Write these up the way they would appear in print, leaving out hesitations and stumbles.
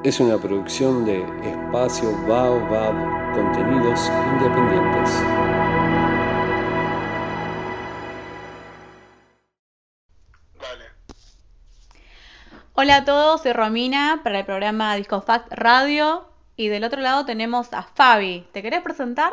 es una producción de Espacio Baobab, contenidos independientes. Vale. Hola a todos, soy Romina para el programa Discofact Radio y del otro lado tenemos a Fabi. ¿Te querés presentar?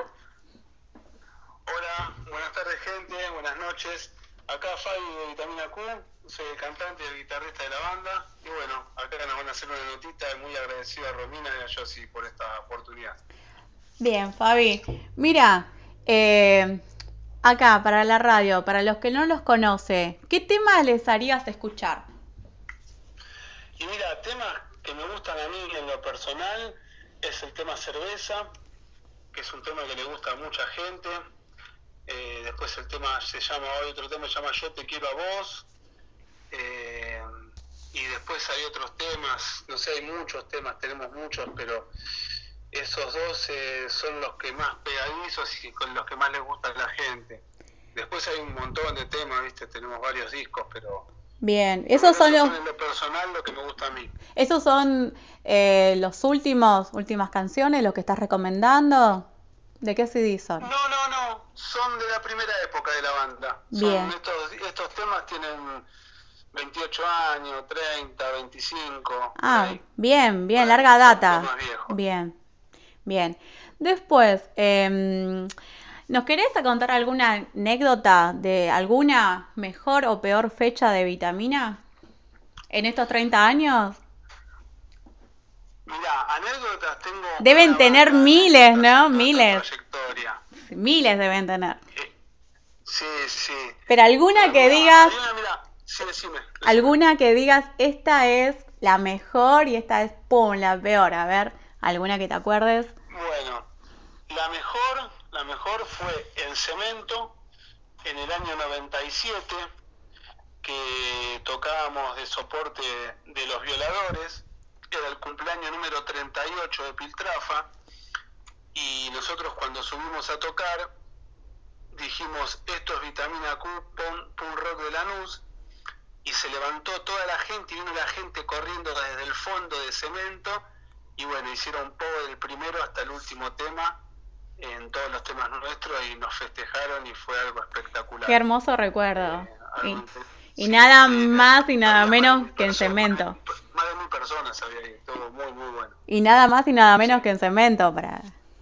Hola, buenas tardes gente, buenas noches. Acá Fabi de Vitamina Q, soy el cantante y el guitarrista de la banda. Y bueno, acá nos van a hacer una notita y muy agradecido a Romina y a Josie por esta oportunidad. Bien, Fabi. Mira, acá para la radio, para los que no los conoce, ¿qué tema les harías escuchar? Y mira, temas que me gustan a mí en lo personal es el tema Cerveza, que es un tema que le gusta a mucha gente. Después el tema otro tema se llama Yo te quiero a vos. Y después hay otros temas, no sé, hay muchos temas, tenemos muchos, pero esos dos son los que más pegadizos y con los que más les gusta a la gente. Después hay un montón de temas, ¿viste? Tenemos varios discos, pero... Bien, esos son en lo personal lo que me gusta a mí. ¿Esos son los últimas canciones, los que estás recomendando? ¿De qué CD son? No, son de la primera época de la banda. Bien. Estos temas tienen 28 años, 30, 25. Ah, bien, larga data. Más viejos. Bien. Después, ¿nos querés contar alguna anécdota de alguna mejor o peor fecha de Vitamina en estos 30 años? Mirá, anécdotas tengo... Deben tener miles, ¿no? Miles. Miles deben tener. Sí. Pero alguna que digas... Sí, decime. Alguna que digas, esta es la mejor y esta es, ¡pum!, la peor. A ver, alguna que te acuerdes. Bueno, la mejor fue en Cemento, en el año 97, que tocábamos de soporte de Los Violadores. Era el cumpleaños número 38 de Piltrafa, y nosotros cuando subimos a tocar dijimos, esto es Vitamina Q, punk rock de Lanús, y se levantó toda la gente y vino la gente corriendo desde el fondo de Cemento, y bueno, hicieron poco del primero hasta el último tema en todos los temas nuestros y nos festejaron y fue algo espectacular. Qué hermoso recuerdo. Y nada más y nada menos que en Cemento. Más de 1000 personas había ahí, todo muy bueno. Y nada más y nada menos que en Cemento para...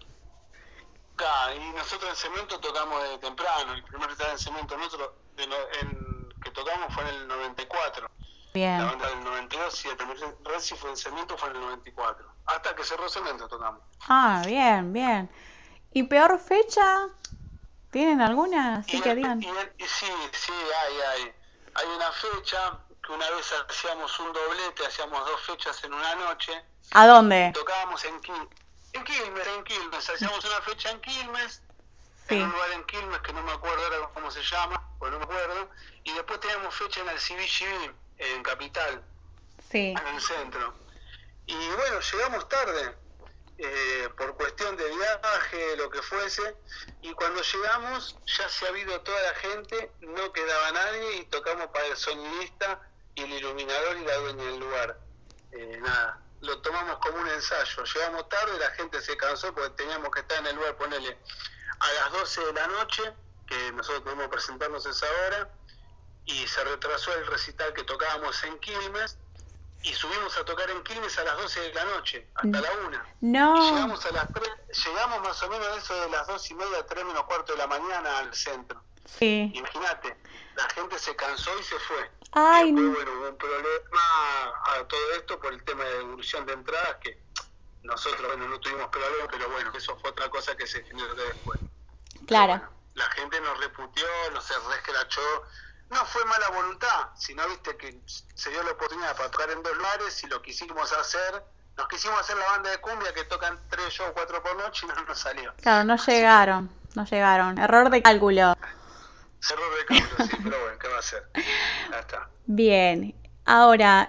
Y nosotros en Cemento tocamos desde temprano. El primer recital en Cemento nosotros que tocamos fue en el 94. Bien. La banda del 92 y el primer recital fue en Cemento fue en el 94. Hasta que cerró Cemento tocamos. Ah, bien. ¿Y peor fecha? ¿Tienen alguna? Así que digan. Sí, hay. Hay una fecha que una vez hacíamos un doblete, hacíamos 2 fechas en una noche. ¿A dónde? Tocábamos en Quilmes. Hacíamos una fecha en Quilmes, sí. En un lugar en Quilmes que no me acuerdo ahora cómo se llama, pues no me acuerdo. Y después teníamos fecha en el CBGB, en Capital, sí. En el centro. Y bueno, llegamos tarde, por cuestión de viaje, lo que fuese, y cuando llegamos ya se ha ido toda la gente, no quedaba nadie y tocamos para el sonidista y el iluminador y la dueña del lugar. Nada, lo tomamos como un ensayo, llegamos tarde, la gente se cansó porque teníamos que estar en el lugar, ponele, a las 12 de la noche, que nosotros podemos presentarnos a esa hora, y se retrasó el recital que tocábamos en Quilmes, y subimos a tocar en Quilmes a las 12 de la noche, hasta la 1. No. Y llegamos a las 3, llegamos más o menos a eso de las 2:30, 3 menos cuarto de la mañana al centro. Sí. Imagínate, la gente se cansó y se fue. Ay. Y después, bueno, hubo un problema a todo esto por el tema de devolución de entradas, que nosotros, bueno, no tuvimos problema, pero bueno, eso fue otra cosa que se generó después. Claro. Bueno, la gente nos reputió, nos rescrachó. No fue mala voluntad, sino viste que se dio la oportunidad para tocar en 2 lugares y lo quisimos hacer. Nos quisimos hacer la banda de cumbia que tocan 3 shows, 4 por noche y no nos salió. Claro, no llegaron. Error de cálculo. Error de cálculo, sí, pero bueno, ¿qué va a hacer? Ya está. Bien. Ahora,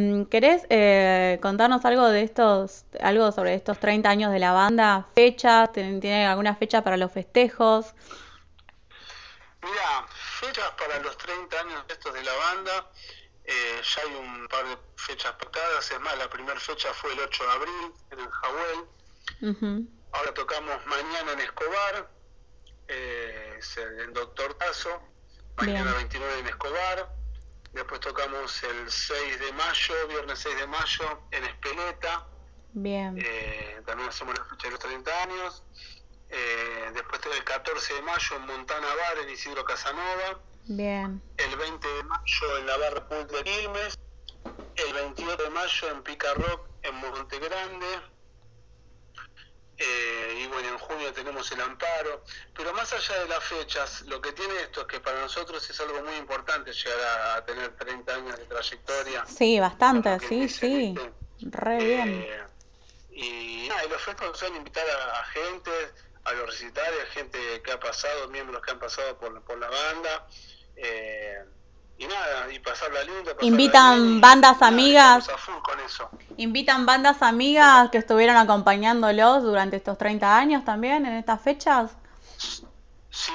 ¿querés contarnos algo sobre estos 30 años de la banda? ¿Fechas? ¿Tienen alguna fecha para los festejos? Mirá, fechas para los 30 años estos de la banda, Ya hay un par de fechas pactadas, es más, la primera fecha fue el 8 de abril en el Jawel. Ujú. Ahora tocamos mañana en Escobar, es el Doctor Tazo, mañana Bien. 29 en Escobar. Después tocamos el 6 de mayo, viernes 6 de mayo, en Espeleta. Bien. También hacemos la fecha de los 30 años. Después el 14 de mayo en Montana Bar, en Isidro Casanova. Bien. El 20 de mayo en la Barra Pool de Quilmes. El 28 de mayo en Pica Rock, en Monte Grande. Y bueno, en junio tenemos el Amparo. Pero más allá de las fechas, lo que tiene esto es que para nosotros es algo muy importante llegar a tener 30 años de trayectoria. Sí, bastante, Como quien sí, dice, sí. ¿viste? Re bien. Y nada, y los festivales son invitar a gente, a los recitales, gente que ha pasado, miembros que han pasado por la banda. Y nada, y pasarla lindo. Invitan bandas amigas. Estamos a full con eso. ¿Invitan bandas amigas que estuvieron acompañándolos durante estos 30 años también en estas fechas? Sí.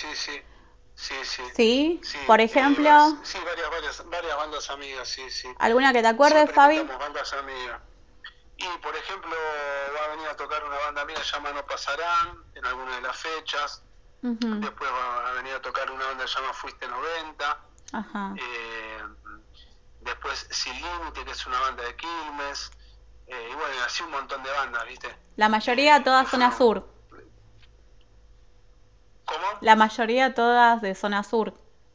¿Sí? Por ejemplo, Sí, varias bandas amigas, sí. ¿alguna que te acuerdes, Siempre Fabi? invitamos bandas amigas. Y por ejemplo, va a venir a tocar una banda amiga llamada No Pasarán en alguna de las fechas. Ujú. Después va a venir a tocar una banda llamada Fuiste 90. Ajá. Después Sin Límite, que es una banda de Quilmes. Y bueno, así un montón de bandas, ¿viste? La mayoría todas zona sur. ¿Cómo? La mayoría todas de zona sur.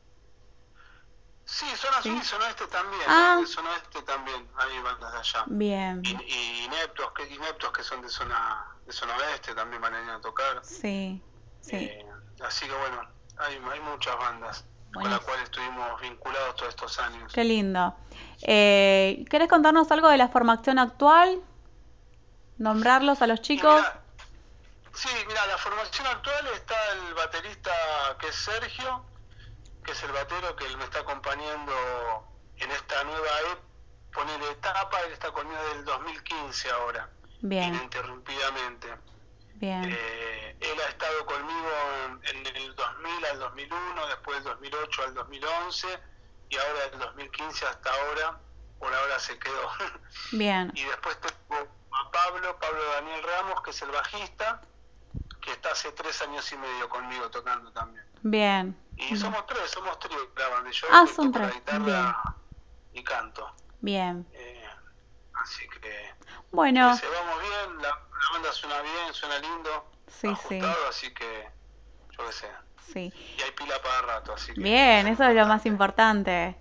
Sí, zona sur ¿Sí? y zona este también. Ah. De zona este también hay bandas de allá. Bien. Y ineptos que son de zona oeste también van a venir a tocar. Sí. Así que bueno, hay muchas bandas con las cuales estuvimos vinculados todos estos años. Qué lindo. ¿Querés contarnos algo de la formación actual? ¿Nombrarlos a los chicos? Mira, la formación actual está el baterista que es Sergio, que es el batero que él me está acompañando en esta nueva etapa. Él está conmigo desde el 2015 ahora, Bien. ininterrumpidamente. Bien. Él ha estado conmigo en el 2000 al 2001, después del 2008 al 2011 y ahora del 2015 hasta ahora. Por ahora se quedó. Bien. Y después tengo a Pablo Daniel Ramos, que es el bajista, que está hace 3 años y medio conmigo tocando también. Bien. Y somos trío graban. Yo son toco la 3. guitarra y canto. Bien. Así que Bueno. vamos bien, la banda suena bien, suena lindo, ajustado, así que yo qué sé. Sí. Y hay pila para rato, así que... Bien, eso es lo más importante.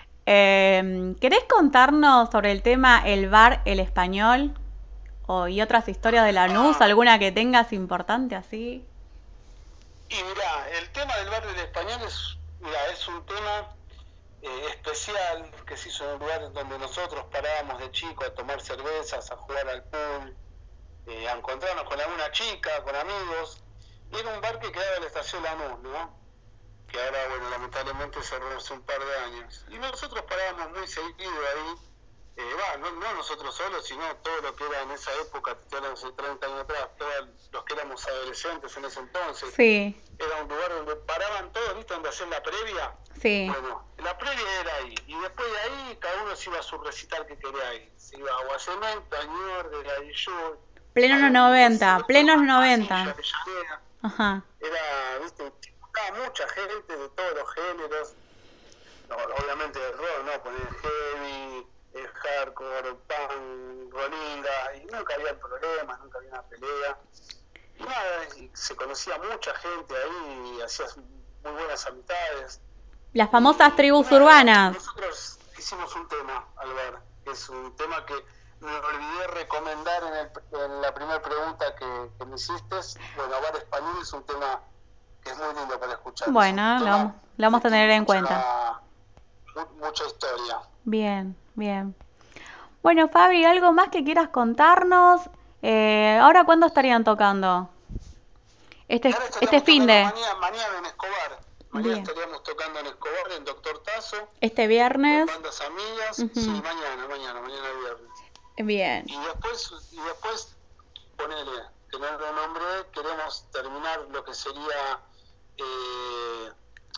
¿Querés contarnos sobre el tema El Bar El Español? Y otras historias de Lanús, alguna que tengas importante así. Y mirá, el tema del Bar del Español es un tema especial que se hizo en un lugar donde nosotros parábamos de chicos a tomar cervezas, a jugar al pool, a encontrarnos con alguna chica, con amigos. Y era un bar que quedaba en la estación Lanús, ¿no? Que ahora, bueno, lamentablemente cerró hace un par de años. Y nosotros parábamos muy seguido ahí. No nosotros solos, sino todo lo que era en esa época, te hablan hace 30 años atrás, todos los que éramos adolescentes en ese entonces. Sí. Era un lugar donde paraban todos, ¿viste? Donde hacían la previa. Sí. Bueno, la previa era ahí. Y después de ahí, cada uno se iba a su recital que quería ir. Se iba a Guacemento, a Ñor, de la Dillur. Plenos 90, plenos 90. Ajá. Era, ¿viste? Estaba mucha gente de todos los géneros. No, obviamente el rock, ¿no? Poner heavy, el hardcore, punk, rolinga, y nunca había problemas, nunca había una pelea. Y nada, y se conocía mucha gente ahí, y hacías muy buenas amistades. Las famosas tribus urbanas. Nosotros hicimos un tema al bar, que es un tema que me olvidé recomendar en la primera pregunta que me hiciste. Bueno, Bar Español es un tema que es muy lindo para escuchar. Bueno, lo vamos a tener en cuenta. Mucha historia. Bien. Bueno, Fabi, ¿algo más que quieras contarnos? ¿Ahora cuándo estarían tocando? Este fin de... Mañana en Escobar. Mañana estaríamos tocando en Escobar, en Doctor Tazo. Este viernes. Con bandas amigas. Sí, mañana viernes. Bien. Y después ponele, que no lo nombré, queremos terminar lo que sería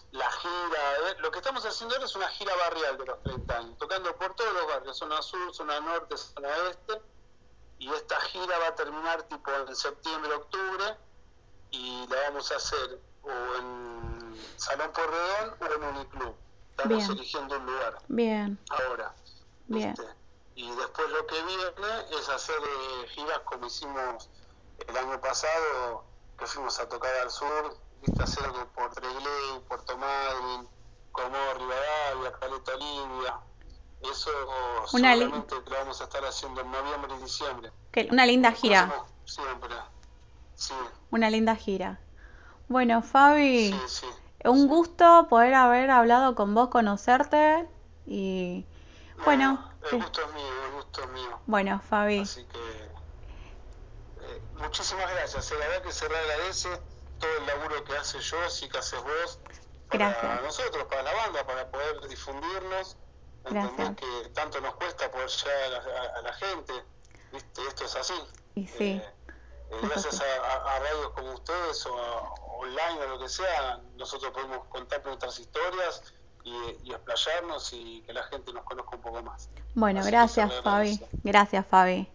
la gira, lo que estamos haciendo ahora es una gira barrial de los 30 años, tocando por todos los barrios, zona sur, zona norte, zona oeste, y esta gira va a terminar tipo en septiembre, octubre, y la vamos a hacer o en Salón Porredón o en Uniclub. Estamos Bien. eligiendo un lugar Bien, ahora, bien. ¿viste? Y después lo que viene es hacer giras como hicimos el año pasado, que fuimos a tocar al sur, ¿viste? Hacer por Tregley, Puerto Madryn, Comor, Rivadavia, Caleta Olivia. Eso seguramente lo vamos a estar haciendo en noviembre y diciembre. Una linda gira. Hacemos siempre, sí. Una linda gira. Bueno, Fabi, Sí. un gusto poder haber hablado con vos, conocerte y bueno, El gusto es mío. Bueno, Fabi. Así que muchísimas gracias. La verdad que se le agradece todo el laburo que hace Joss y que haces vos para Gracias. nosotros, para la banda, para poder difundirnos. ¿Entendés? Gracias. Que tanto nos cuesta poder llegar a la gente. ¿Viste? Esto es así. Y sí, Gracias a radios como ustedes o online o lo que sea, nosotros podemos contar nuestras historias y explayarnos y que la gente nos conozca un poco más. bueno, Así que gracias, se le Fabi. agradece. Gracias, Fabi.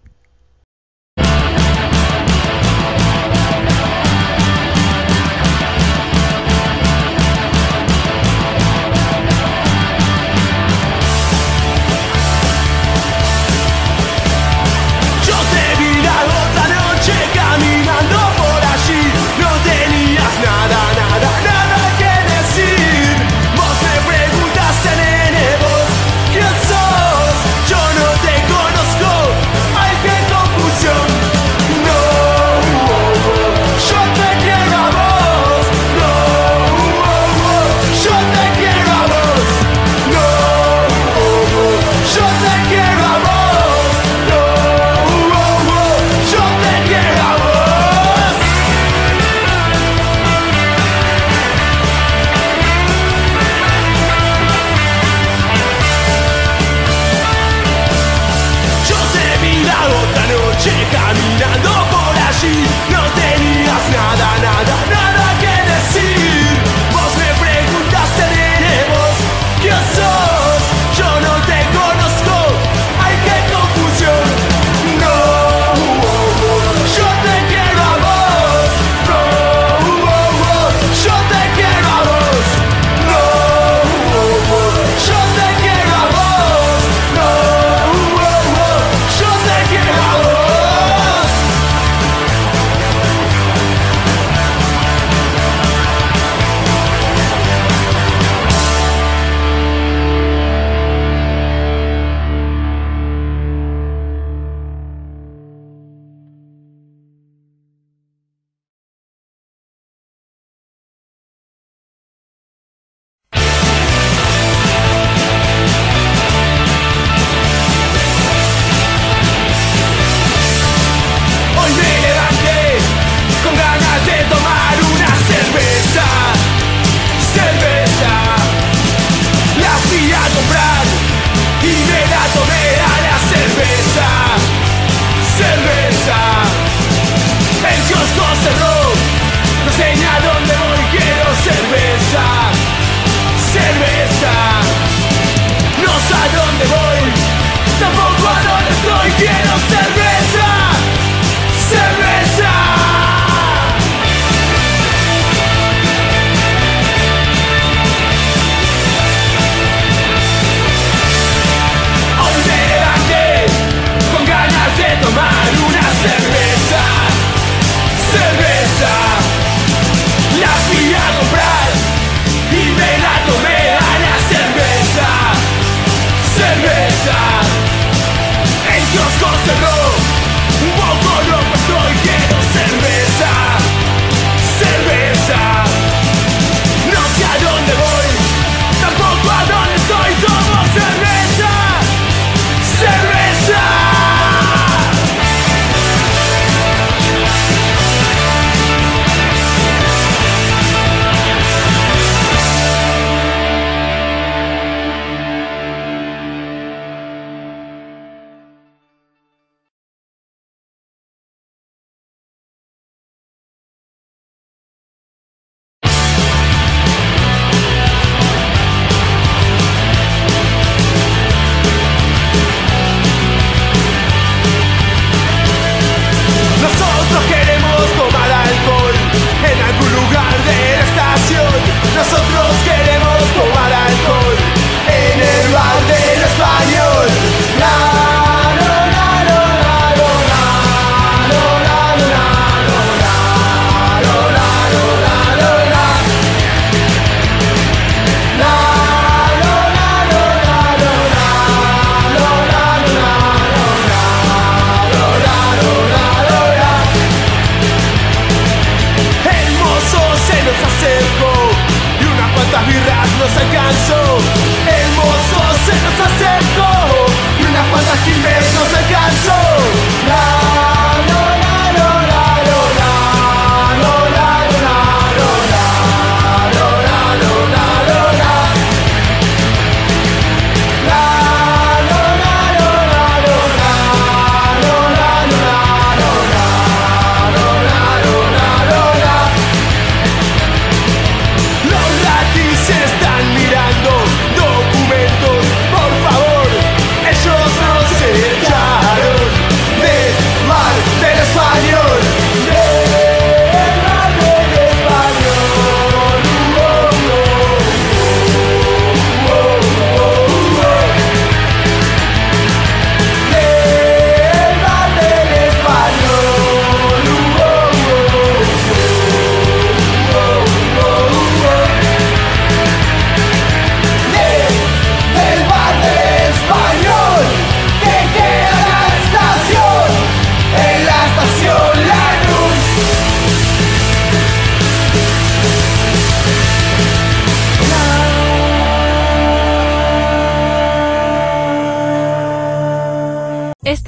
Yo te vi la otra noche caminando por allí. No tenías nada que decir. Vos me preguntaste, nene, vos quién sos. Yo no te conozco, ay qué confusión. No, yo te quiero a vos. No, yo te quiero a vos. No, yo te quiero a vos. Yo te quiero a vos. Yo te vi la otra noche caminando por allí. No tenías nada que decir. Vos me preguntaste, nene, vos quién sos. Yo no te conozco, ay qué confusión. No, yo te quiero a vos. No, yo te quiero a vos. No, yo te quiero a vos. No, yo te quiero a vos. Hoy me levanté con ganas de tomar una cerveza. La fui a comprar y me la tomé a la cerveza. El kiosco cerró, no sé ni a dónde voy, quiero cerveza. No sé a dónde voy, tampoco a dónde estoy, quiero cerveza. Hoy me levanté con ganas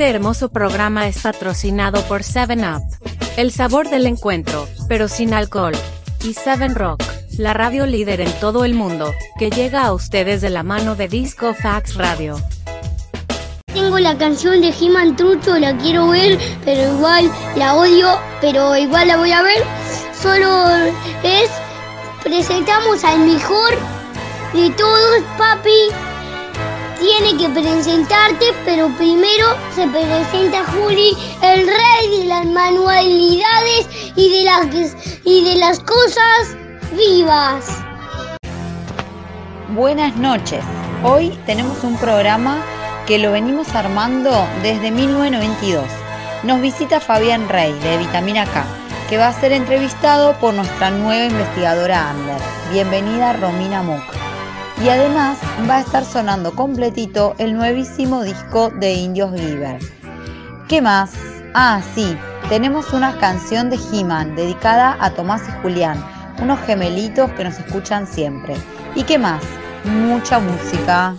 Este hermoso programa es patrocinado por 7up, el sabor del encuentro, pero sin alcohol, y 7Rock, la radio líder en todo el mundo, que llega a ustedes de la mano de Disco Fax Radio. Tengo la canción de He-Man Trucho, la quiero ver, pero igual la odio, pero igual la voy a ver. Solo presentamos al mejor de todos, papi. Tiene que presentarte, pero primero se presenta Juli, el rey de las manualidades y de las cosas vivas. Buenas noches. Hoy tenemos un programa que lo venimos armando desde 1992. Nos visita Fabián Rey de Vitamina K, que va a ser entrevistado por nuestra nueva investigadora Ander. Bienvenida Romina Muck. Y además va a estar sonando completito el nuevísimo disco de Indios Giver. ¿Qué más? Ah, sí, tenemos una canción de He-Man dedicada a Tomás y Julián, unos gemelitos que nos escuchan siempre. ¿Y qué más? Mucha música.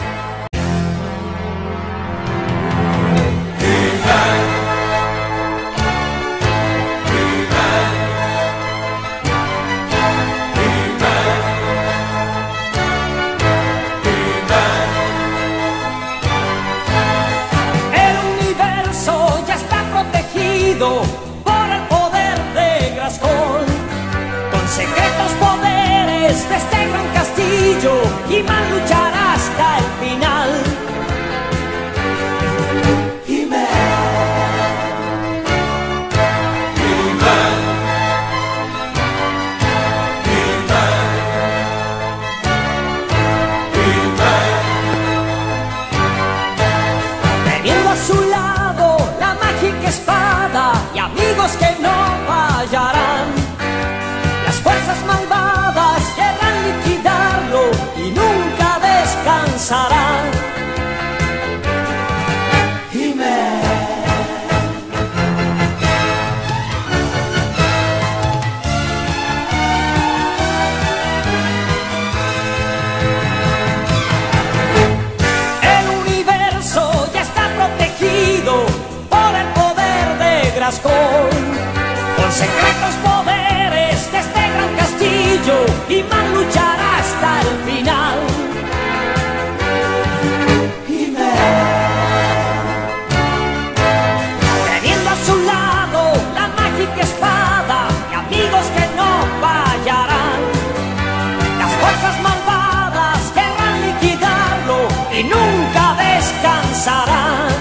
Por el poder de Grayskull, con secretos poderes de este gran castillo, He-Man luchará hasta el final. He-Man, He-Man, He-Man, He-Man. Teniendo a su lado la mágica espada y amigos que no fallarán, las fuerzas malvadas querrán liquidarlo y nunca descansarán. He-Man. El universo ya está protegido por el poder de Grayskull, con secretos poderes de este gran castillo, He-Man luchará hasta el final. Teniendo a su lado la mágica espada y amigos que no fallarán, las fuerzas malvadas querrán liquidarlo y nunca descansarán.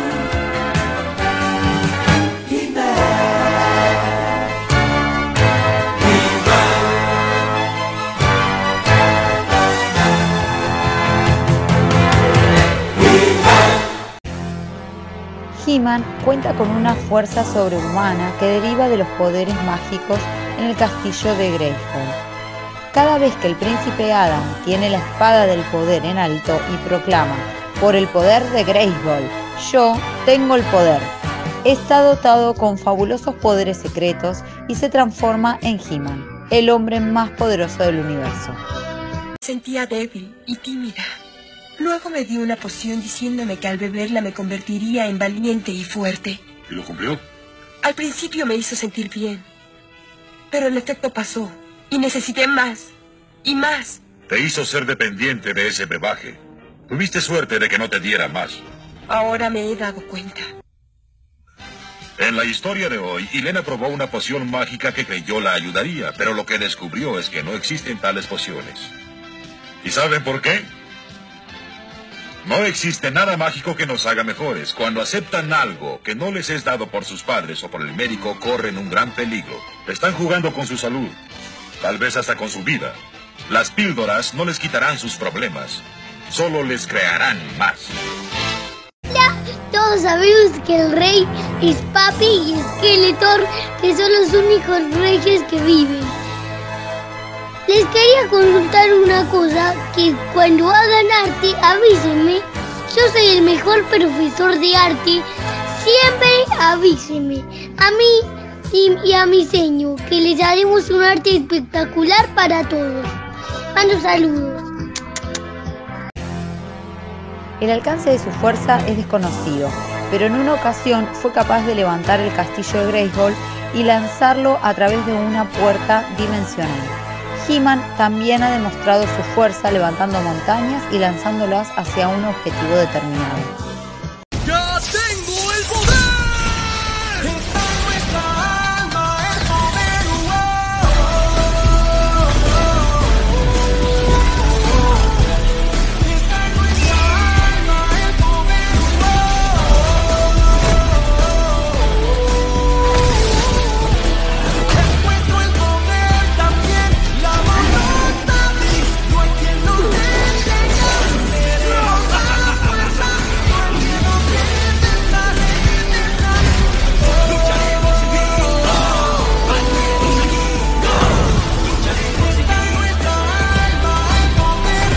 He-Man cuenta con una fuerza sobrehumana que deriva de los poderes mágicos en el castillo de Grayskull. Cada vez que el príncipe Adam tiene la espada del poder en alto y proclama: por el poder de Grayskull, yo tengo el poder, está dotado con fabulosos poderes secretos y se transforma en He-Man, el hombre más poderoso del universo. Sentía débil y tímida. Luego me dio una poción diciéndome que al beberla me convertiría en valiente y fuerte. ¿Y lo cumplió? Al principio me hizo sentir bien, pero el efecto pasó y necesité más y más. Te hizo ser dependiente de ese brebaje. Tuviste suerte de que no te diera más. Ahora me he dado cuenta. En la historia de hoy, Elena probó una poción mágica que creyó la ayudaría, pero lo que descubrió es que no existen tales pociones. ¿Y saben por qué? No existe nada mágico que nos haga mejores. Cuando aceptan algo que no les es dado por sus padres o por el médico, corren un gran peligro. Están jugando con su salud, tal vez hasta con su vida. Las píldoras no les quitarán sus problemas, solo les crearán más. Todos sabemos que el rey es Papi y Skeletor, que son los únicos reyes que viven. Les quería consultar una cosa, que cuando hagan arte, avísenme. Yo soy el mejor profesor de arte. Siempre avísenme. A mí y a mi seño, que les haremos un arte espectacular para todos. Mando saludos. El alcance de su fuerza es desconocido, pero en una ocasión fue capaz de levantar el castillo de Grayskull y lanzarlo a través de una puerta dimensional. He-Man también ha demostrado su fuerza levantando montañas y lanzándolas hacia un objetivo determinado. ¡Ya tengo el poder! Está en nuestra alma el poder. Está en nuestra alma el poder. Encuentro el poder también, la voluntad. No hay quien lo detenga. Tenemos la fuerza, no hay quien lo detenga. Lucharemos bien, lucharemos aquí, lucharemos bien. Está en nuestra alma el poder,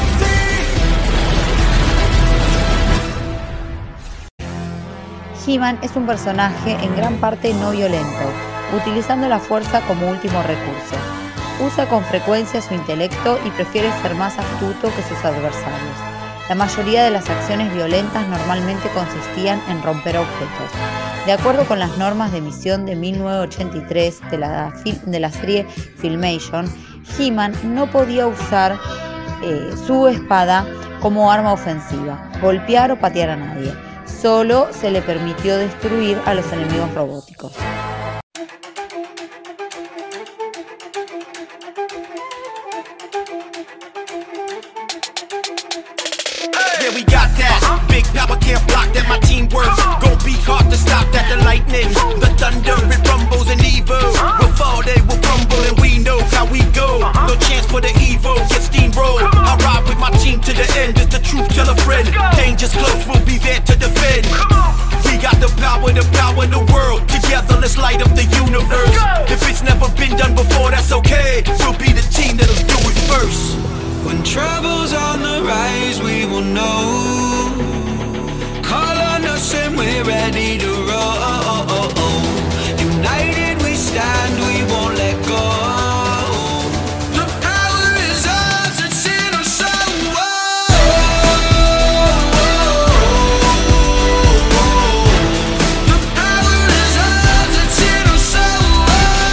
sí. He-Man es un personaje en gran parte no violento, utilizando la fuerza como último recurso. Usa con frecuencia su intelecto y prefiere ser más astuto que sus adversarios. La mayoría de las acciones violentas normalmente consistían en romper objetos. De acuerdo con las normas de emisión de 1983 de la serie Filmation, He-Man no podía usar su espada como arma ofensiva, golpear o patear a nadie. Solo se le permitió destruir a los enemigos robóticos. Yeah, we got that. Big power can't block that. My team works. Gon' be hard to stop that. The lightning, the thunder, it rumbles and evil. We'll fall, they will crumble, and we know how we go. No chance for the evil, get steamrolled. I ride with my team to the end. It's the truth, tell a friend. Danger's close, we'll be there to defend. We got the power in the world. Together, let's light up the universe. If it's never been done before, that's okay. We'll be the team that'll do it first. When trouble's on the rise, we will know. Call on us and we're ready to roll. United we stand, we won't let go. The power is ours, it's in our soul. The power is ours, it's in our soul.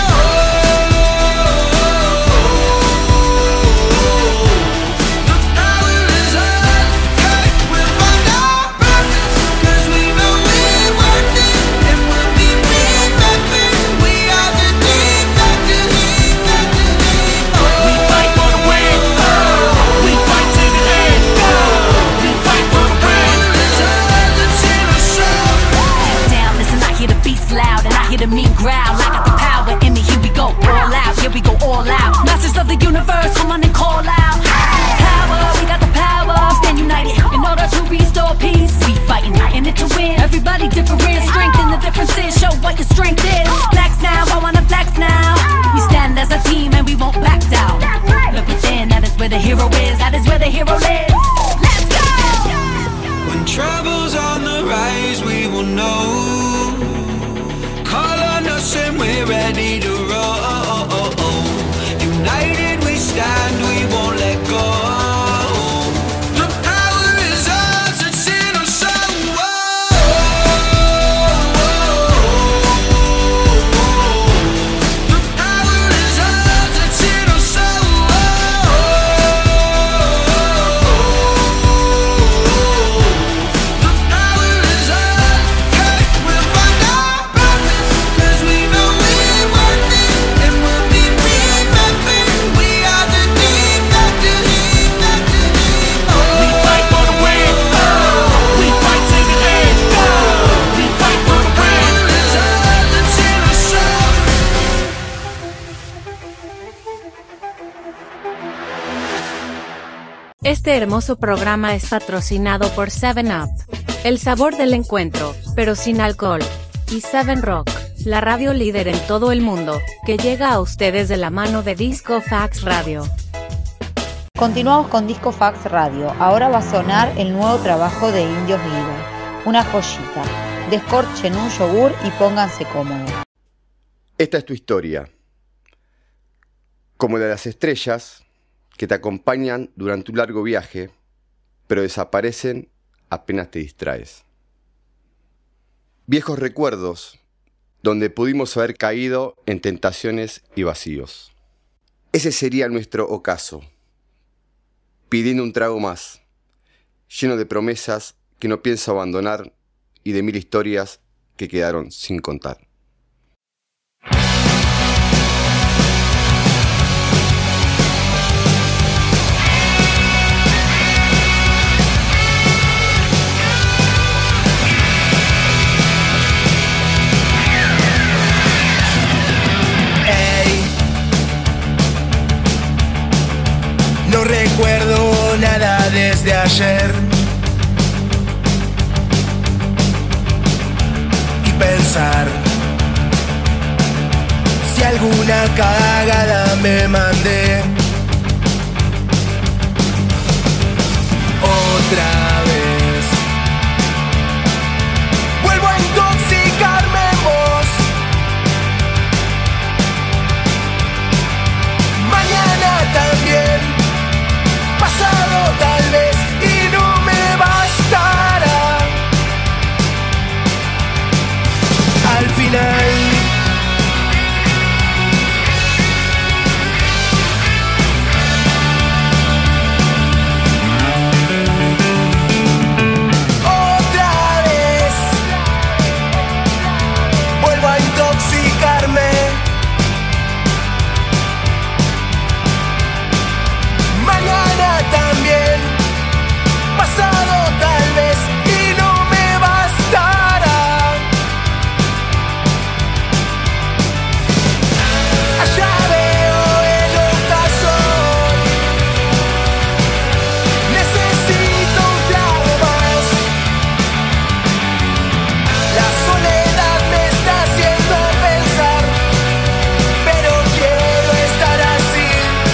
The power is ours, hey, we'll find our purpose, 'cause we know we're worth it, and we'll be big rapping. We are the team factor, team factor, team factor. We fight for the win, we fight to the end, we fight for the win. The power is ours, it's in our soul. Down, listen, I hear the beats loud and I hear the mean growl. I got the power in me, here we go all out, here we go all out. Masters of the universe, come on and call out. Power, we got the power, stand united in order to restore peace. We fighting in it to win, everybody different, strength in the differences, show what your strength is. Flex now, I wanna flex now. We stand as a team and we won't back down. Look within, that is where the hero is, that is where the hero lives. Let's go! When trouble's on the rise, we will know. Call on us and we're ready to roll. United we stand, we won't let go. The power is ours, it's in our soul. The power is ours, it's in our soul. The power is ours, hey, we'll find our purpose, 'cause we know we're worth it, and we'll be big rapping. We are the team factor, team factor, team factor. We fight for the win, we fight to the end, we fight for the win. The power is ours, it's in our soul. Este hermoso programa es patrocinado por 7up, el sabor del encuentro, pero sin alcohol, y 7Rock, la radio líder en todo el mundo, que llega a ustedes de la mano de Disco Fax Radio. Continuamos con Disco Fax Radio. Ahora va a sonar el nuevo trabajo de Indios Líder, una joyita. Descorchen un yogur y pónganse cómodos. Esta es tu historia, como la de las estrellas que te acompañan durante un largo viaje, pero desaparecen apenas te distraes. Viejos recuerdos, donde pudimos haber caído en tentaciones y vacíos. Ese sería nuestro ocaso, pidiendo un trago más, lleno de promesas que no pienso abandonar y de 1000 historias que quedaron sin contar. No recuerdo nada desde ayer. Y pensar si alguna cagada me mandé. Otra vez vuelvo a intoxicarme en vos. Mañana también. Pasado tal vez y no me bastará. Al final otra vez vuelvo a intoxicarme. Mañana también, pasado tal vez y no me bastará. Allá veo el ocaso, necesito un trago más. La soledad me está haciendo pensar, pero quiero estar así.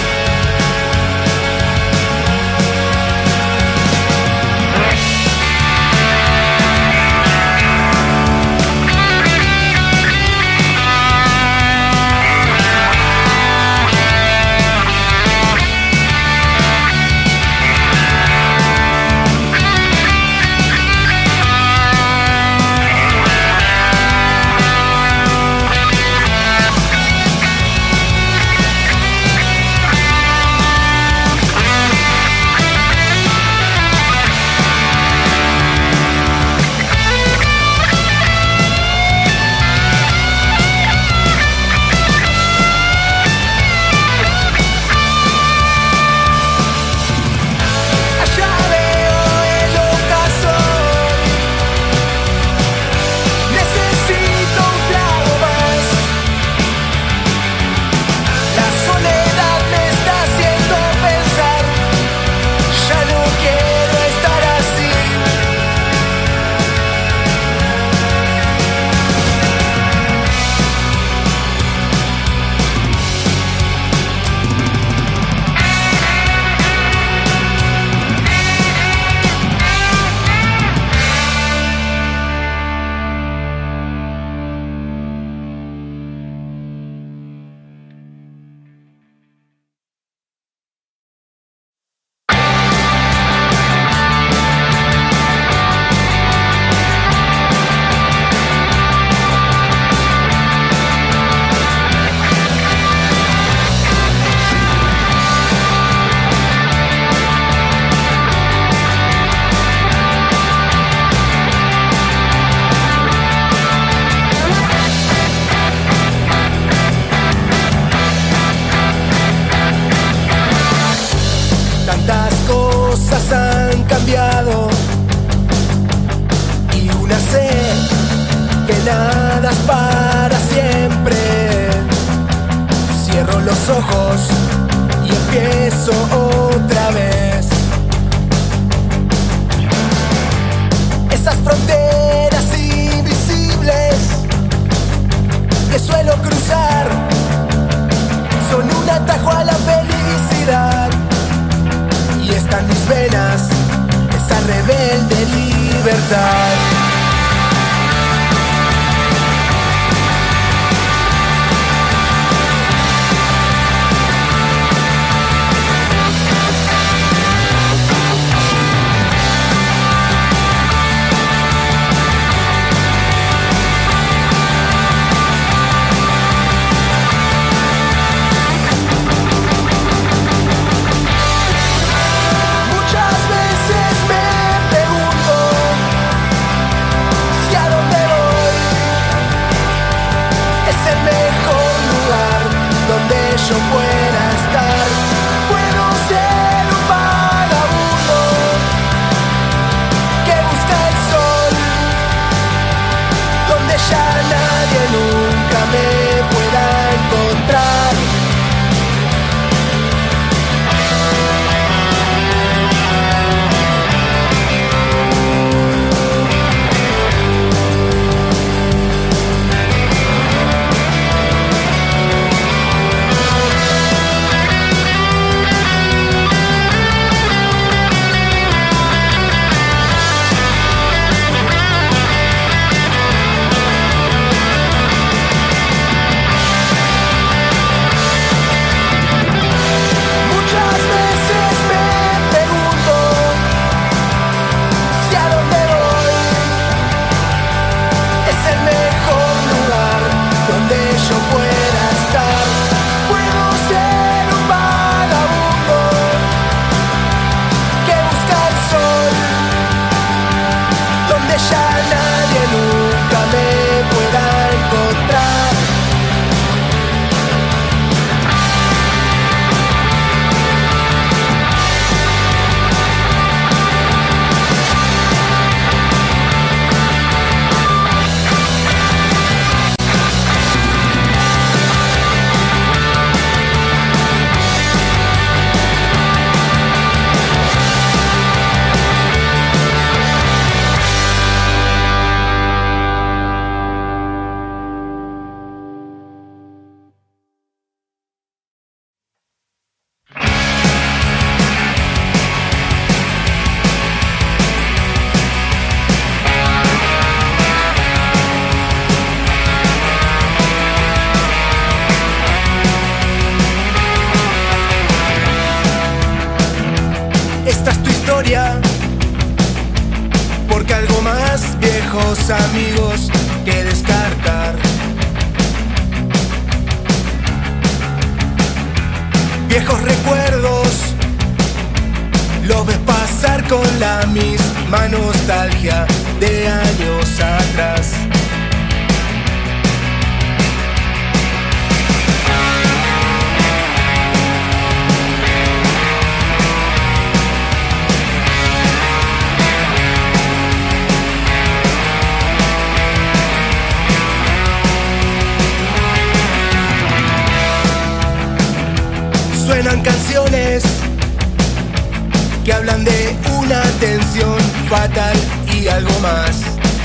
Y una sé que nada es para siempre. Cierro los ojos y empiezo otra vez. Esas fronteras invisibles que suelo cruzar son un atajo a la felicidad. Y está en mis venas esa rebelde libertad. yo pueda estar. Puedo ser un vagabundo que busca el sol, donde ya nadie nunca me pueda encontrar. Porque algo más, viejos amigos que descartar. Viejos recuerdos los ves pasar con la misma nostalgia de años atrás. Suenan canciones que hablan de una tensión fatal y algo más.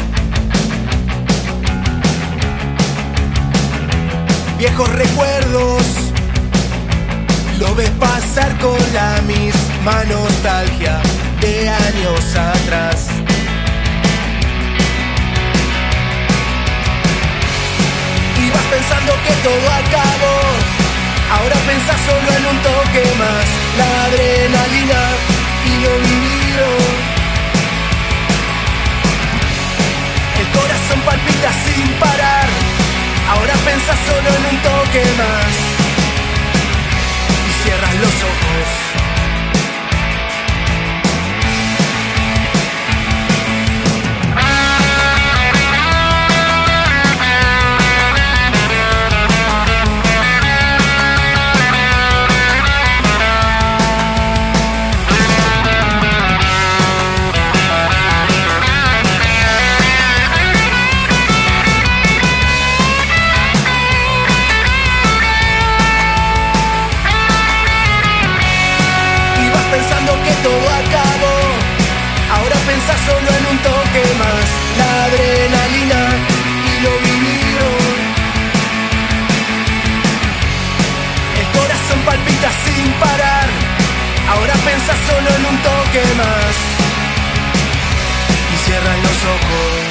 Viejos recuerdos lo ves pasar con la misma nostalgia de años atrás. Ibas pensando que todo acabó, ahora pensás solo en un toque más, la adrenalina y lo vivido. El corazón palpita sin parar, ahora pensás solo en un toque más y cierras los ojos. Todo acabó, ahora pensás solo en un toque más, la adrenalina y lo vivido. El corazón palpita sin parar, ahora pensás solo en un toque más y cierran los ojos.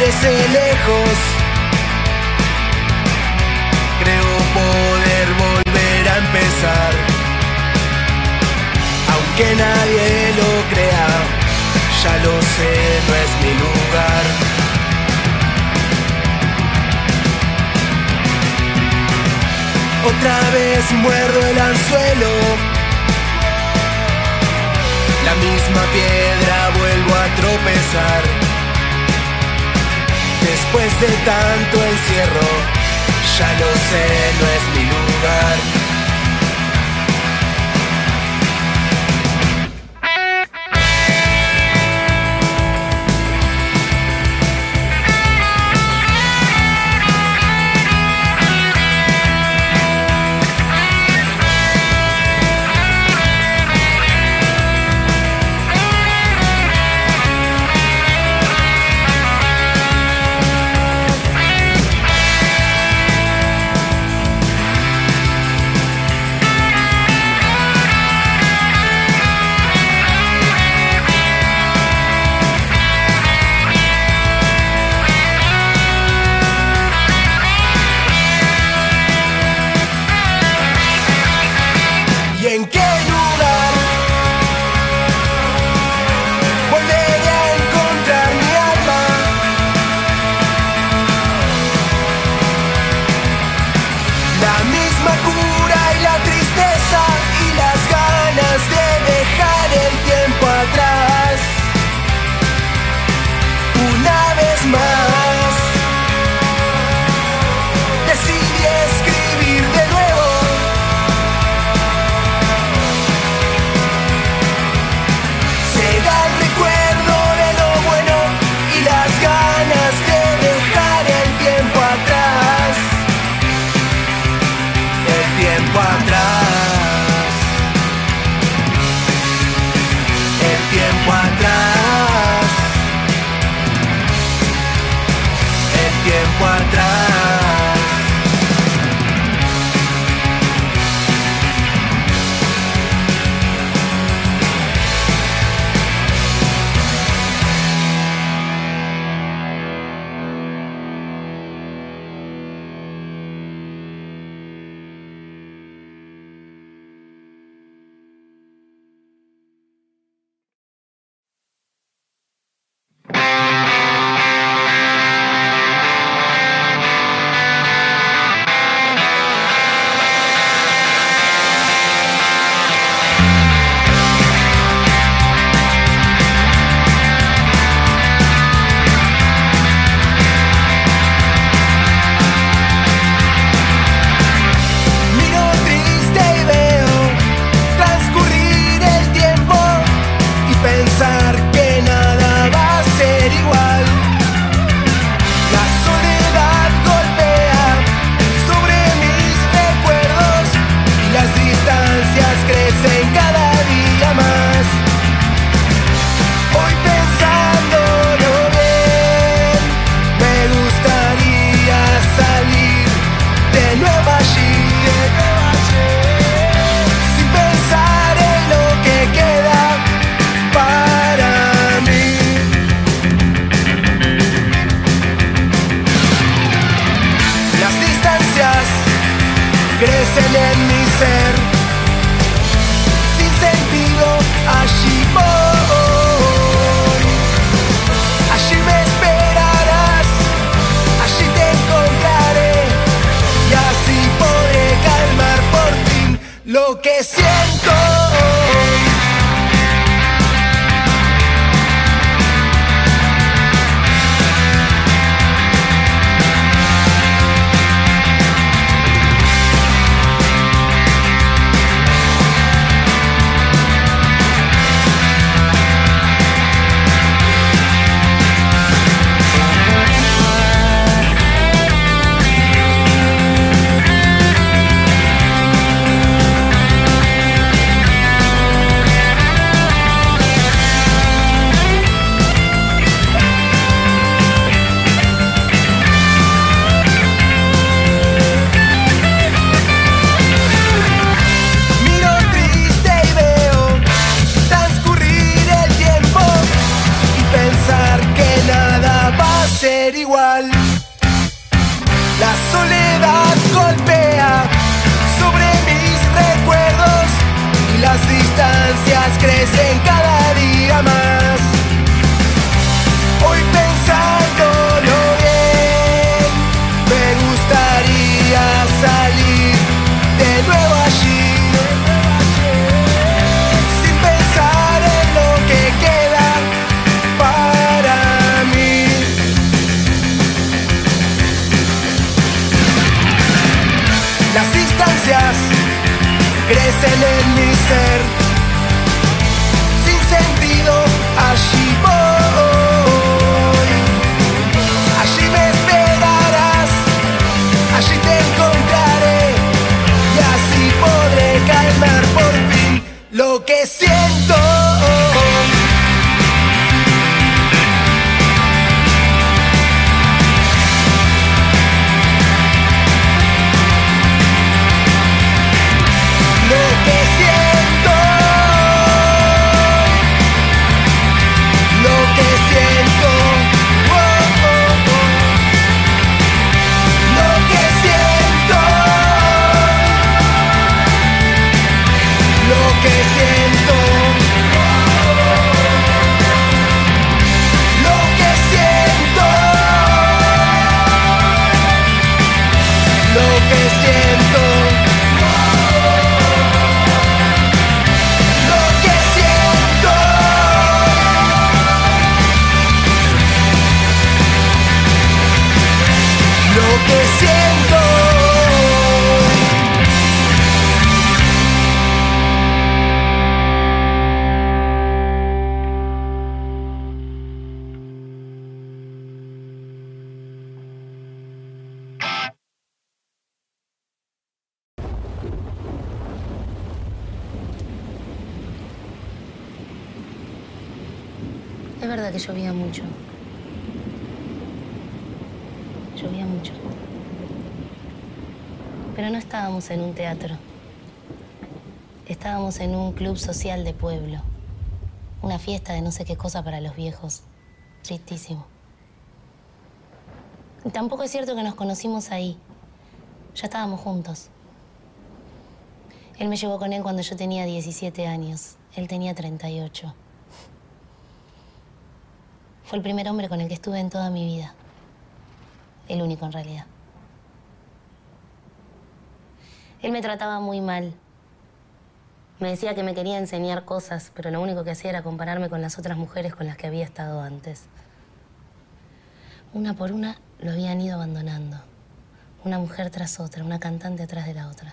parece lejos, creo poder volver a empezar. Aunque nadie lo crea, ya lo sé, no es mi lugar. Otra vez muerdo el anzuelo, la misma piedra vuelvo a tropezar. Después de tanto encierro, ya lo sé, no es mi lugar. soledad golpea sobre mis recuerdos y las distancias crecen cada día más. Hoy pensándolo bien, me gustaría salir de nuevo allí, sin pensar en lo que queda para mí. Las distancias crecen en mi ser, sin sentido allí voy. Allí me esperarás, allí te encontraré, y así podré calmar por fin lo que siento. Lo que siento, lo que siento, oh, oh, oh. Lo que siento, lo que siento, lo que siento, lo que siento. Lo que siento. Es verdad que llovía mucho. Llovía mucho. Pero no estábamos en un teatro. Estábamos en un club social de pueblo. Una fiesta de no sé qué cosa para los viejos. Tristísimo. Y tampoco es cierto que nos conocimos ahí. Ya estábamos juntos. Él me llevó con él cuando yo tenía 17 años. Él tenía 38. Fue el primer hombre con el que estuve en toda mi vida. El único, en realidad. Él me trataba muy mal. Me decía que me quería enseñar cosas, pero lo único que hacía era compararme con las otras mujeres con las que había estado antes. Una por una lo habían ido abandonando. Una mujer tras otra, una cantante atrás de la otra.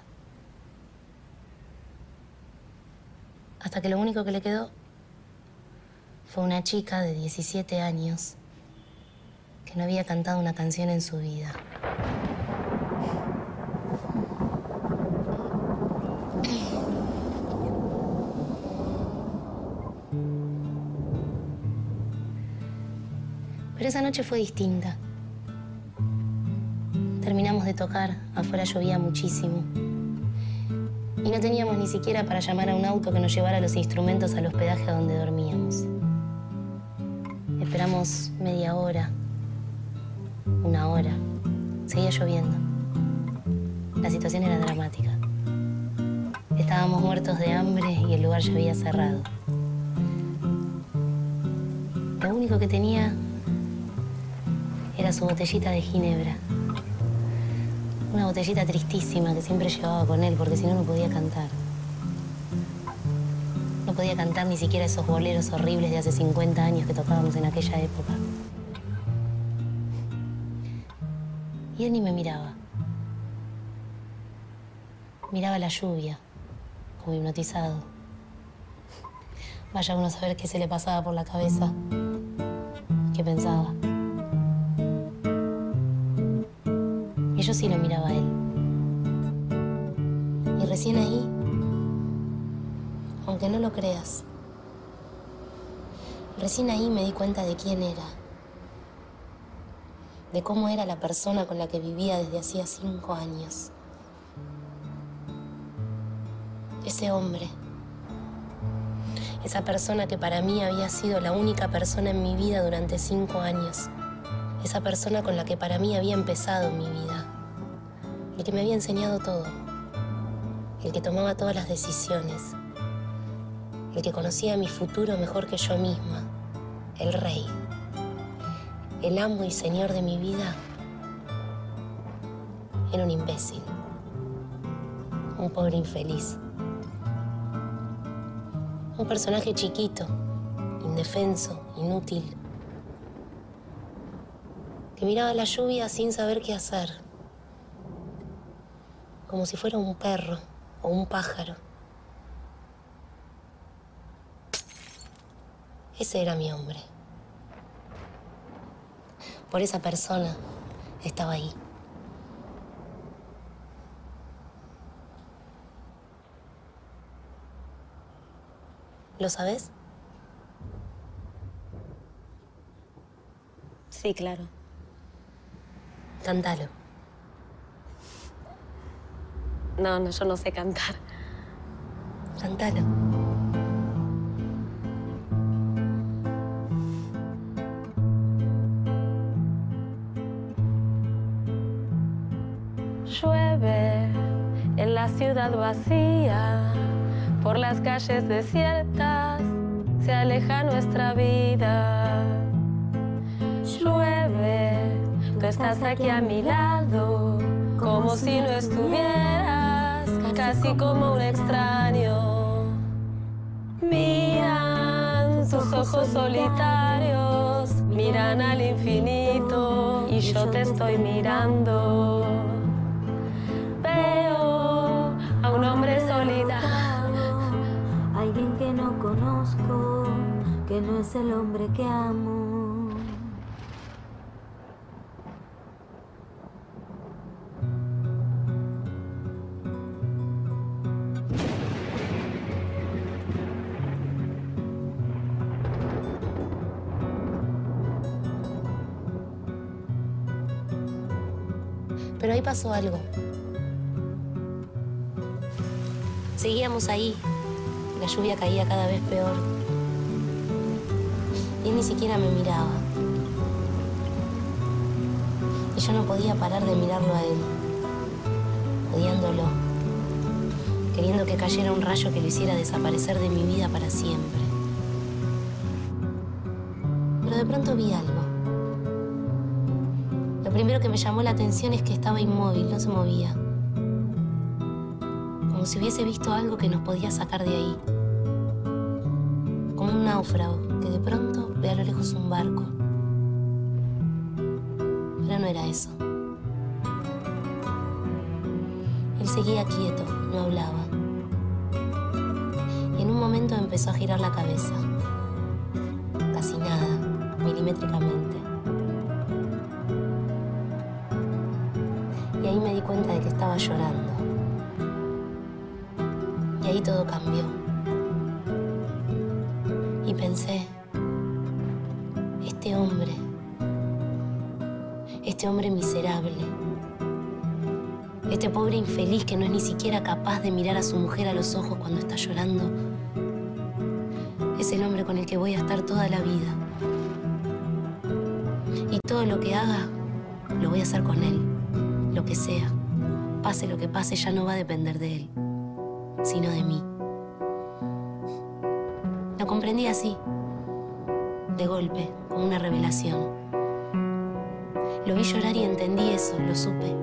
Hasta que lo único que le quedó fue una chica de 17 años que no había cantado una canción en su vida. Pero esa noche fue distinta. Terminamos de tocar, afuera llovía muchísimo. Y no teníamos ni siquiera para llamar a un auto que nos llevara los instrumentos al hospedaje a donde dormíamos. Esperamos media hora, una hora. Seguía lloviendo. La situación era dramática. Estábamos muertos de hambre y el lugar ya había cerrado. Lo único que tenía era su botellita de ginebra. Una botellita tristísima que siempre llevaba con él porque si no, no podía cantar. No podía cantar ni siquiera esos boleros horribles de hace 50 años que tocábamos en aquella época. Y él ni me miraba. Miraba la lluvia, como hipnotizado. Vaya uno a saber qué se le pasaba por la cabeza, qué pensaba. Y yo sí lo miraba a él. Y recién ahí, aunque no lo creas, recién ahí me di cuenta de quién era. De cómo era la persona con la que vivía desde hacía 5 años. Ese hombre. Esa persona que para mí había sido la única persona en mi vida durante 5 años. Esa persona con la que para mí había empezado mi vida. El que me había enseñado todo. El que tomaba todas las decisiones. El que conocía mi futuro mejor que yo misma. El rey. El amo y señor de mi vida. Era un imbécil. Un pobre infeliz. Un personaje chiquito, indefenso, inútil, que miraba la lluvia sin saber qué hacer, como si fuera un perro o un pájaro. Ese era mi hombre. Por esa persona estaba ahí. ¿Lo sabes? Sí, claro. Cántalo. No, yo no sé cantar. Cántalo. Llueve en la ciudad vacía, por las calles desiertas se aleja nuestra vida. Llueve, tú estás aquí a mi lado, como si no estuvieras, casi como un extraño. Miran tus ojos solitarios, miran al infinito y yo te estoy mirando. Veo a un hombre solitario, alguien que no conozco, que no es el hombre que amo. Pero ahí pasó algo. Seguíamos ahí. La lluvia caía cada vez peor. Y él ni siquiera me miraba. Y yo no podía parar de mirarlo a él, odiándolo, queriendo que cayera un rayo que lo hiciera desaparecer de mi vida para siempre. Pero de pronto vi algo. Lo primero que me llamó la atención es que estaba inmóvil, no se movía. Como si hubiese visto algo que nos podía sacar de ahí. Como un náufrago que de pronto ve a lo lejos un barco. Pero no era eso. Él seguía quieto, no hablaba. Y en un momento empezó a girar la cabeza. Casi nada, milimétricamente. Y ahí me di cuenta de que estaba llorando. Y ahí todo cambió. Y pensé, este hombre miserable, este pobre infeliz que no es ni siquiera capaz de mirar a su mujer a los ojos cuando está llorando, es el hombre con el que voy a estar toda la vida. Y todo lo que haga, lo voy a hacer con él. Lo que sea, pase lo que pase, ya no va a depender de él, sino de mí. Lo comprendí así, de golpe, como una revelación. Lo vi llorar y entendí eso, lo supe.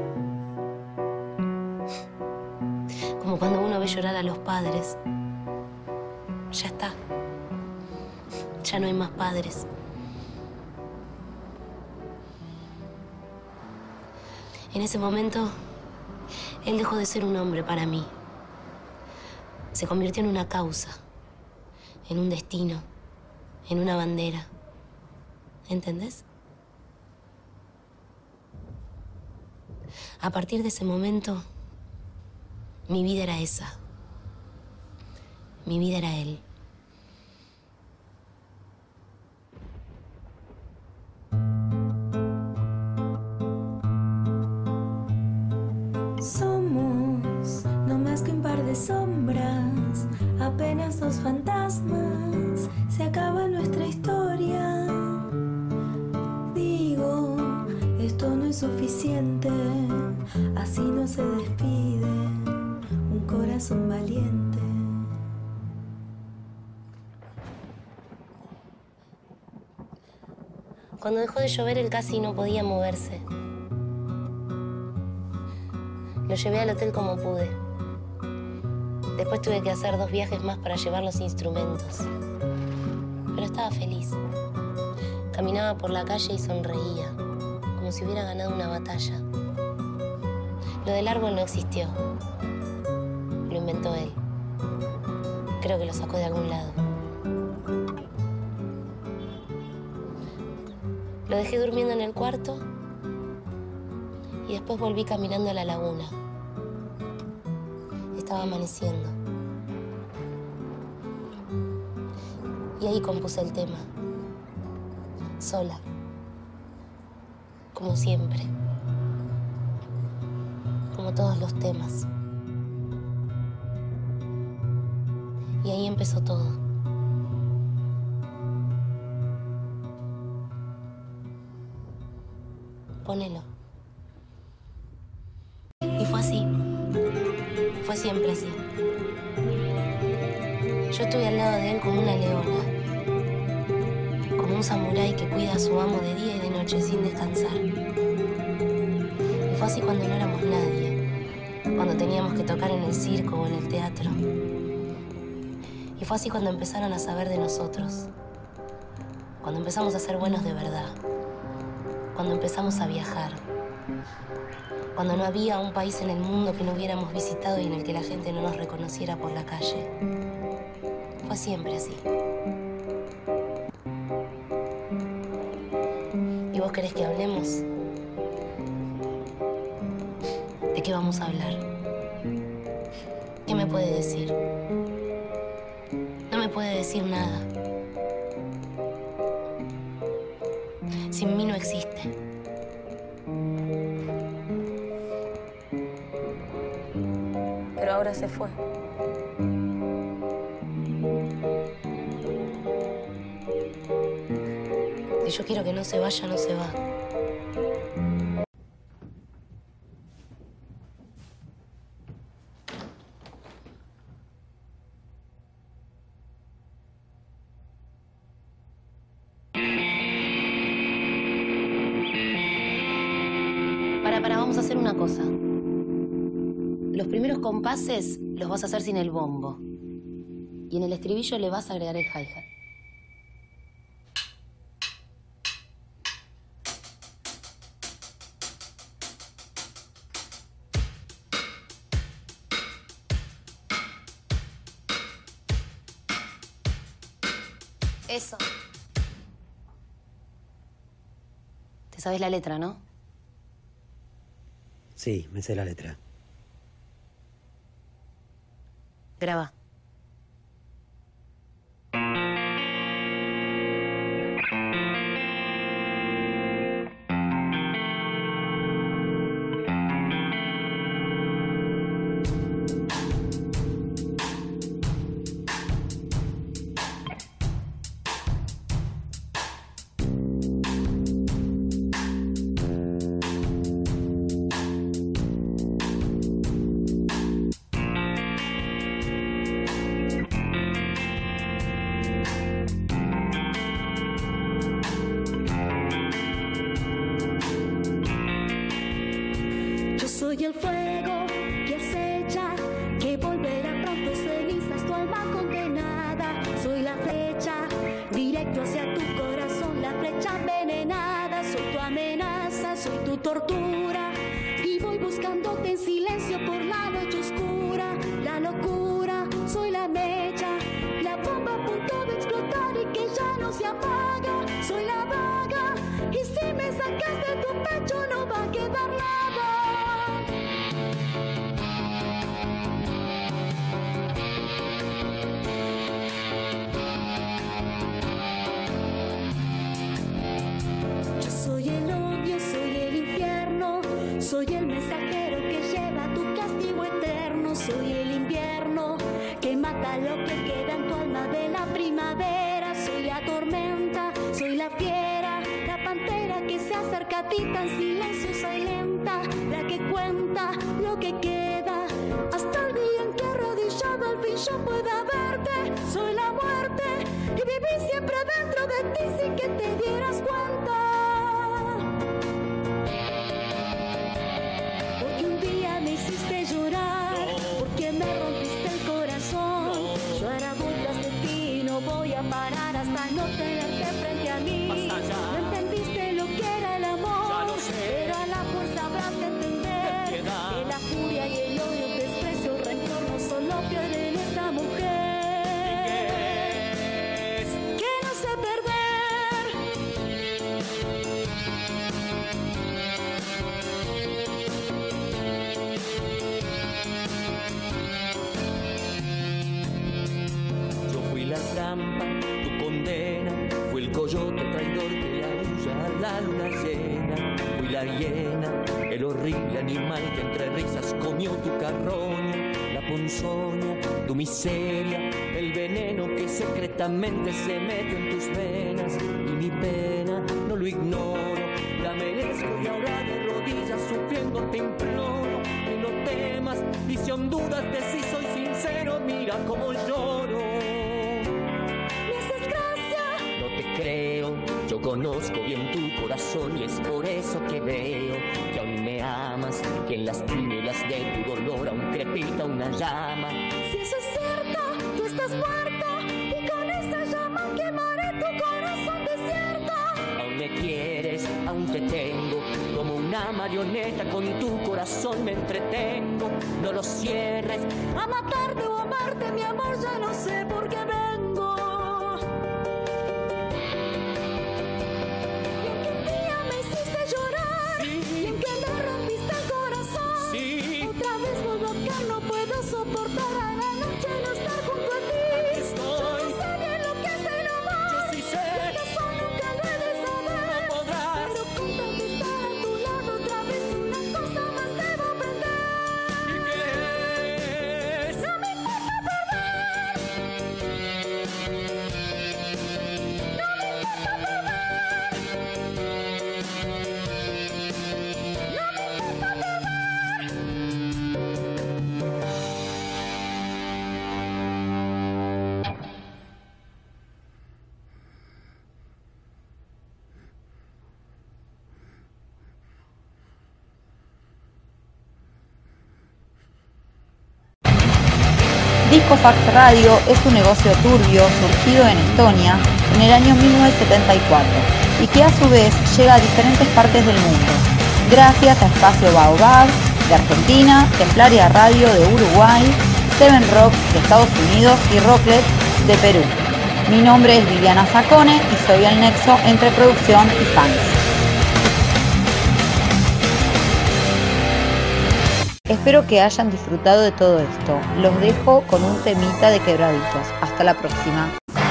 Como cuando uno ve llorar a los padres. Ya está. Ya no hay más padres. En ese momento, él dejó de ser un hombre para mí. Se convirtió en una causa, en un destino, en una bandera. ¿Entendés? A partir de ese momento, mi vida era esa. Mi vida era él. Somos no más que un par de sombras, apenas dos fantasmas, se acaba nuestra historia. Digo, esto no es suficiente, así Cuando dejó de llover, él casi no podía moverse. Lo llevé al hotel como pude. Después tuve que hacer 2 viajes más para llevar los instrumentos. Pero estaba feliz. Caminaba por la calle y sonreía, como si hubiera ganado una batalla. Lo del árbol no existió. Lo inventó él. Creo que lo sacó de algún lado. Lo dejé durmiendo en el cuarto y después volví caminando a la laguna. Estaba amaneciendo. Y ahí compuse el tema. Sola. Como siempre. Como todos los temas. Y ahí empezó todo. Ponelo. Y fue así. Fue siempre así. Yo estuve al lado de él como una leona. Como un samurái que cuida a su amo de día y de noche sin descansar. Y fue así cuando no éramos nadie. Cuando teníamos que tocar en el circo o en el teatro. Y fue así cuando empezaron a saber de nosotros. Cuando empezamos a ser buenos de verdad. Cuando empezamos a viajar. Cuando no había un país en el mundo que no hubiéramos visitado y en el que la gente no nos reconociera por la calle. Fue siempre así. ¿Y vos querés que hablemos? ¿De qué vamos a hablar? ¿Qué me puede decir? No me puede decir nada. Sin mí no existe. Pero ahora se fue. Si yo quiero que no se vaya, no se va. Vamos a hacer una cosa. Los primeros compases los vas a hacer sin el bombo. Y en el estribillo le vas a agregar el hi-hat. Eso. Te sabes la letra, ¿no? Sí, me sé la letra. Graba. Soy el fuego que acecha, que volverá pronto cenizas, tu alma condenada. Soy la flecha, directo hacia tu corazón, la flecha envenenada. Soy tu amenaza, soy tu tortura, y voy buscándote en silencio por la noche oscura. La locura, soy la mecha, la bomba a punto de explotar y que ya no se apaga. Soy la vaga, y si me sacas de tu pecho no va a quedar nada. Soy el odio, soy el infierno, soy el mensajero que lleva tu castigo eterno. Soy el invierno que mata lo que queda en tu alma de la primavera. Soy la tormenta, soy la fiera, la pantera que se acerca a ti tan silenciosa y lenta. La que cuenta lo que queda hasta el día en que arrodillado al fin yo pueda verte. Soy la muerte y viví siempre dentro de ti sin que te dieras cuenta. parar hasta no tenerte frente a mí. No entendiste lo que era el amor, pero a la fuerza habrás de entender que la furia y el odio, el desprecio, el rencor no son lo peor en esta mujer. Que no sé perder. Yo fui la trampa, tu condena, fui el coyote traidor que le aúlla a la luna llena. Fui la hiena, el horrible animal que entre risas comió tu carroña. La ponzoña, tu miseria, el veneno que secretamente se mete en tus venas. Y mi pena, no lo ignoro, la merezco y ahora de rodillas sufriendo te imploro. Que no temas y si aún dudas de si soy sincero, mira cómo lloro. No te creo, yo conozco bien tu corazón y es por eso que veo que aún me amas, que en las tinieblas de tu dolor aún crepita una llama. Si eso es cierto, tú estás muerto y con esa llama quemaré tu corazón desierto. Aún me quieres, aún te tengo, como una marioneta con tu corazón me entretengo. No lo cierres, a matarte o amarte, mi amor, ya no sé por qué vengo. Y en que un día me hiciste llorar, y en que me rompiste el corazón, otra vez vuelvo acá, no puedo soportar a la noche no estar junto a ti. Yo no sé bien lo que es el amor, yo sí sé, y acaso nunca lo he de saber, no podrás, pero con tal de estar a tu lado otra vez una cosa más debo aprender. ¿Y qué es? No me importa perder, no me importa perder, no me importa perder. Discofax Radio es un negocio turbio surgido en Estonia en el año 1974 y que a su vez llega a diferentes partes del mundo, gracias a Espacio Baobab de Argentina, Templaria Radio de Uruguay, Seven Rock de Estados Unidos y Rocklet de Perú. Mi nombre es Viviana Zacone y soy el nexo entre producción y fans. Espero que hayan disfrutado de todo esto. Los dejo con un temita de Quebraditos. Hasta la próxima.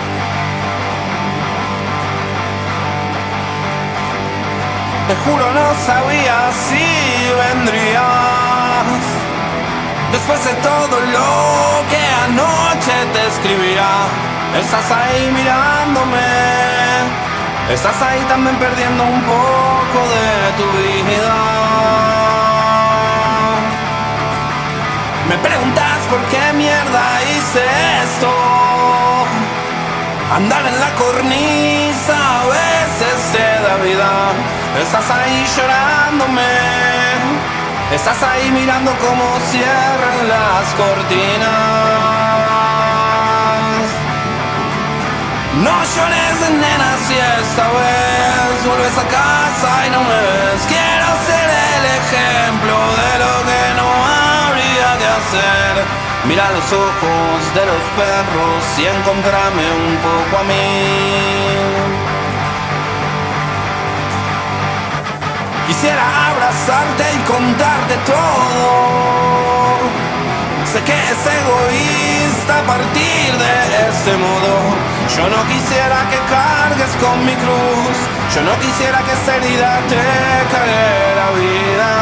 Te juro no sabía si vendrías. Después de todo lo que anoche te escribía, estás ahí mirándome. Estás ahí también perdiendo un poco de tu dignidad. Me preguntas por qué mierda hice esto. Andar en la cornisa a veces te da vida. Estás ahí llorándome. Estás ahí mirando cómo cierran las cortinas. No llores, nena, si esta vez vuelves a casa y no me ves. Quiero ser el ejemplo de lo que no habría de hacer. Mira los ojos de los perros y encontrame un poco a mí. Quisiera abrazarte y contarte todo. Sé que es egoísta a partir de este modo. Yo no quisiera que cargues con mi cruz. Yo no quisiera que esta herida te cargue la vida.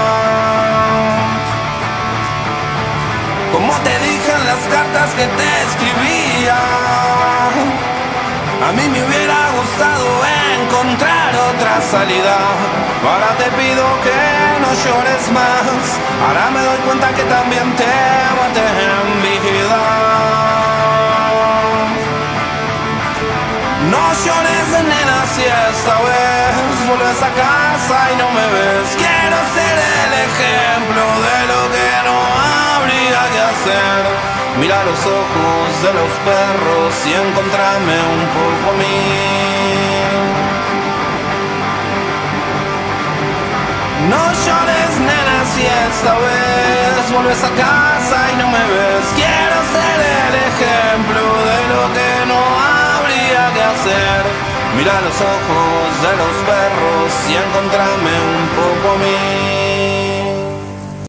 Como te dije en las cartas que te escribía, a mí me hubiera gustado encontrar otra salida. Ahora te pido que no llores más. Ahora me doy cuenta que también te maté en vida. No llores, nena, si esta vez vuelves a casa y no me ves. Quiero ser el ejemplo de lo que no habría que hacer. Mira Mira los ojos de los perros y encontrame un poco a mí. No llores, nena, si esta vez vuelves a casa y no me ves. Quiero ser el ejemplo de lo que no habría que hacer. Mira los ojos de los perros y encontrame un poco a mí.